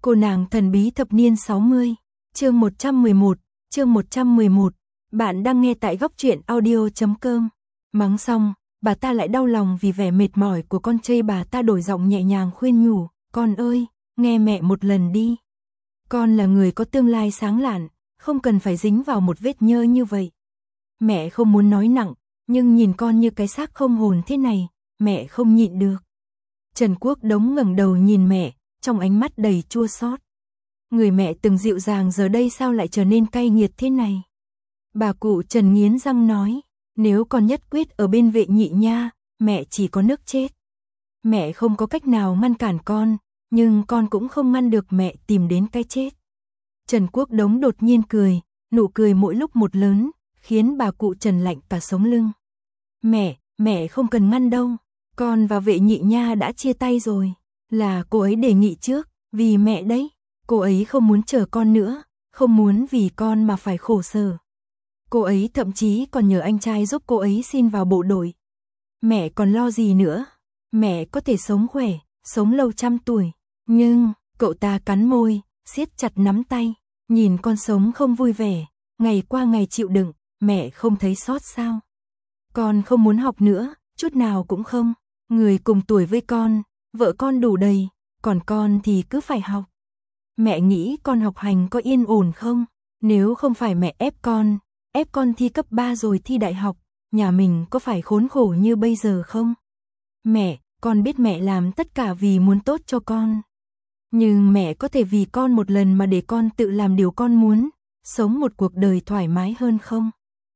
Cô nàng thần bí thập niên 60, chương 111, bạn đang nghe tại góc truyện audio.com. Mắng xong, bà ta lại đau lòng vì vẻ mệt mỏi của con trai, bà ta đổi giọng nhẹ nhàng khuyên nhủ, con ơi, nghe mẹ một lần đi. Con là người có tương lai sáng lạn, không cần phải dính vào một vết nhơ như vậy. Mẹ không muốn nói nặng, nhưng nhìn con như cái xác không hồn thế này, mẹ không nhịn được. Trần Quốc Đống ngẩng đầu nhìn mẹ, trong ánh mắt đầy chua xót. Người mẹ từng dịu dàng giờ đây sao lại trở nên cay nghiệt thế này? Bà cụ Trần nghiến răng nói, nếu con nhất quyết ở bên Vệ Nhị Nha, mẹ chỉ có nước chết. Mẹ không có cách nào ngăn cản con, nhưng con cũng không ngăn được mẹ tìm đến cái chết. Trần Quốc Đống đột nhiên cười, nụ cười mỗi lúc một lớn, khiến bà cụ Trần lạnh cả sống lưng. Mẹ không cần ngăn đâu, con và Vệ Nhị Nha đã chia tay rồi, là cô ấy đề nghị trước, vì mẹ đấy, cô ấy không muốn chờ con nữa, không muốn vì con mà phải khổ sở. Cô ấy thậm chí còn nhờ anh trai giúp cô ấy xin vào bộ đội. Mẹ còn lo gì nữa, mẹ có thể sống khỏe, sống lâu trăm tuổi, nhưng, cậu ta cắn môi, siết chặt nắm tay, nhìn con sống không vui vẻ, ngày qua ngày chịu đựng, mẹ không thấy xót sao? Con không muốn học nữa, chút nào cũng không, người cùng tuổi với con, vợ con đủ đầy, còn con thì cứ phải học. Mẹ nghĩ con học hành có yên ổn không? Nếu không phải mẹ ép con thi cấp 3 rồi thi đại học, nhà mình có phải khốn khổ như bây giờ không? Mẹ, con biết mẹ làm tất cả vì muốn tốt cho con. Nhưng mẹ có thể vì con một lần mà để con tự làm điều con muốn, sống một cuộc đời thoải mái hơn không?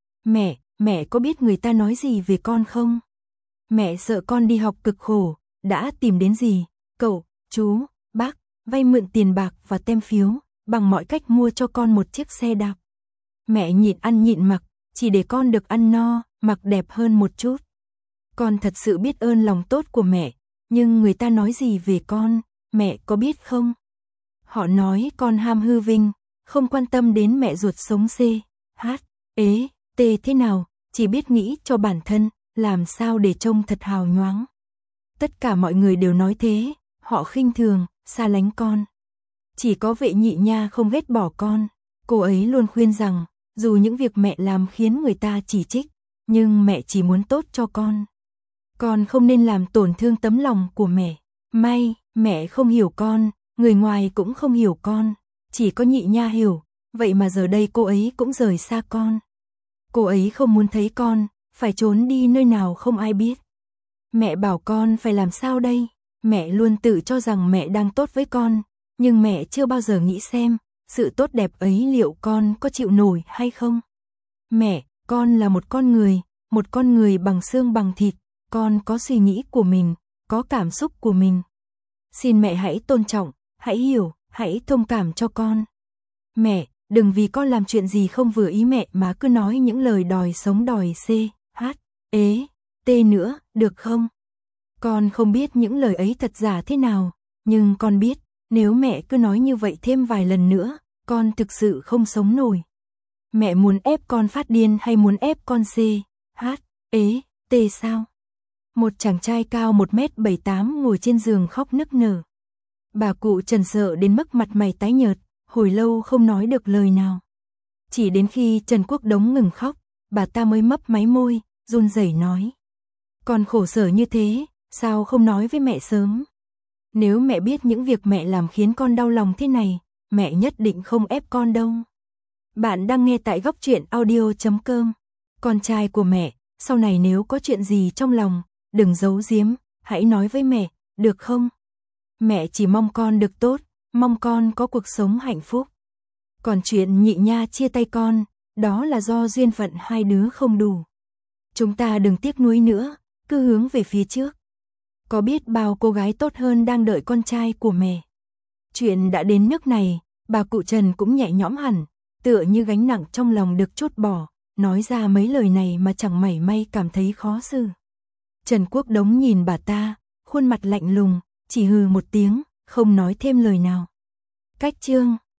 Mẹ có biết người ta nói gì về con không? Mẹ sợ con đi học cực khổ, đã tìm đến gì? Cậu, chú, bác, vay mượn tiền bạc và tem phiếu, bằng mọi cách mua cho con một chiếc xe đạp. Mẹ nhịn ăn nhịn mặc, chỉ để con được ăn no, mặc đẹp hơn một chút. Con thật sự biết ơn lòng tốt của mẹ, nhưng người ta nói gì về con, mẹ có biết không? Họ nói con ham hư vinh, không quan tâm đến mẹ ruột sống thế nào, chỉ biết nghĩ cho bản thân, làm sao để trông thật hào nhoáng. Tất cả mọi người đều nói thế, họ khinh thường, xa lánh con. Chỉ có Vệ Nhị Nha không ghét bỏ con, cô ấy luôn khuyên rằng, dù những việc mẹ làm khiến người ta chỉ trích, nhưng mẹ chỉ muốn tốt cho con. Con không nên làm tổn thương tấm lòng của mẹ. May, mẹ không hiểu con, người ngoài cũng không hiểu con, chỉ có Nhị Nha hiểu, vậy mà giờ đây cô ấy cũng rời xa con. Cô ấy không muốn thấy con, phải trốn đi nơi nào không ai biết. Mẹ bảo con phải làm sao đây? Mẹ luôn tự cho rằng mẹ đang tốt với con, nhưng mẹ chưa bao giờ nghĩ xem, sự tốt đẹp ấy liệu con có chịu nổi hay không? Mẹ, con là một con người bằng xương bằng thịt, con có suy nghĩ của mình, có cảm xúc của mình. Xin mẹ hãy tôn trọng, hãy hiểu, hãy thông cảm cho con. Mẹ, đừng vì con làm chuyện gì không vừa ý mẹ mà cứ nói những lời đòi sống đòi nữa, được không? Con không biết những lời ấy thật giả thế nào, nhưng con biết, nếu mẹ cứ nói như vậy thêm vài lần nữa, con thực sự không sống nổi. Mẹ muốn ép con phát điên hay muốn ép con sao? Một chàng trai cao 1m78 ngồi trên giường khóc nức nở. Bà cụ Trần sợ đến mức mặt mày tái nhợt, hồi lâu không nói được lời nào. Chỉ đến khi Trần Quốc Đống ngừng khóc, bà ta mới mấp máy môi, run rẩy nói. Con khổ sở như thế, sao không nói với mẹ sớm? Nếu mẹ biết những việc mẹ làm khiến con đau lòng thế này, mẹ nhất định không ép con đâu. Bạn đang nghe tại góc truyện audio.com. Con trai của mẹ, sau này nếu có chuyện gì trong lòng, đừng giấu giếm, hãy nói với mẹ, được không? Mẹ chỉ mong con được tốt, mong con có cuộc sống hạnh phúc. Còn chuyện Nhị Nha chia tay con, đó là do duyên phận hai đứa không đủ. Chúng ta đừng tiếc nuối nữa, cứ hướng về phía trước. Có biết bao cô gái tốt hơn đang đợi con trai của mẹ. Chuyện đã đến nước này, bà cụ Trần cũng nhẹ nhõm hẳn, tựa như gánh nặng trong lòng được trút bỏ, nói ra mấy lời này mà chẳng mảy may cảm thấy khó xử. Trần Quốc Đống nhìn bà ta, khuôn mặt lạnh lùng, chỉ hừ một tiếng, không nói thêm lời nào. Cách chương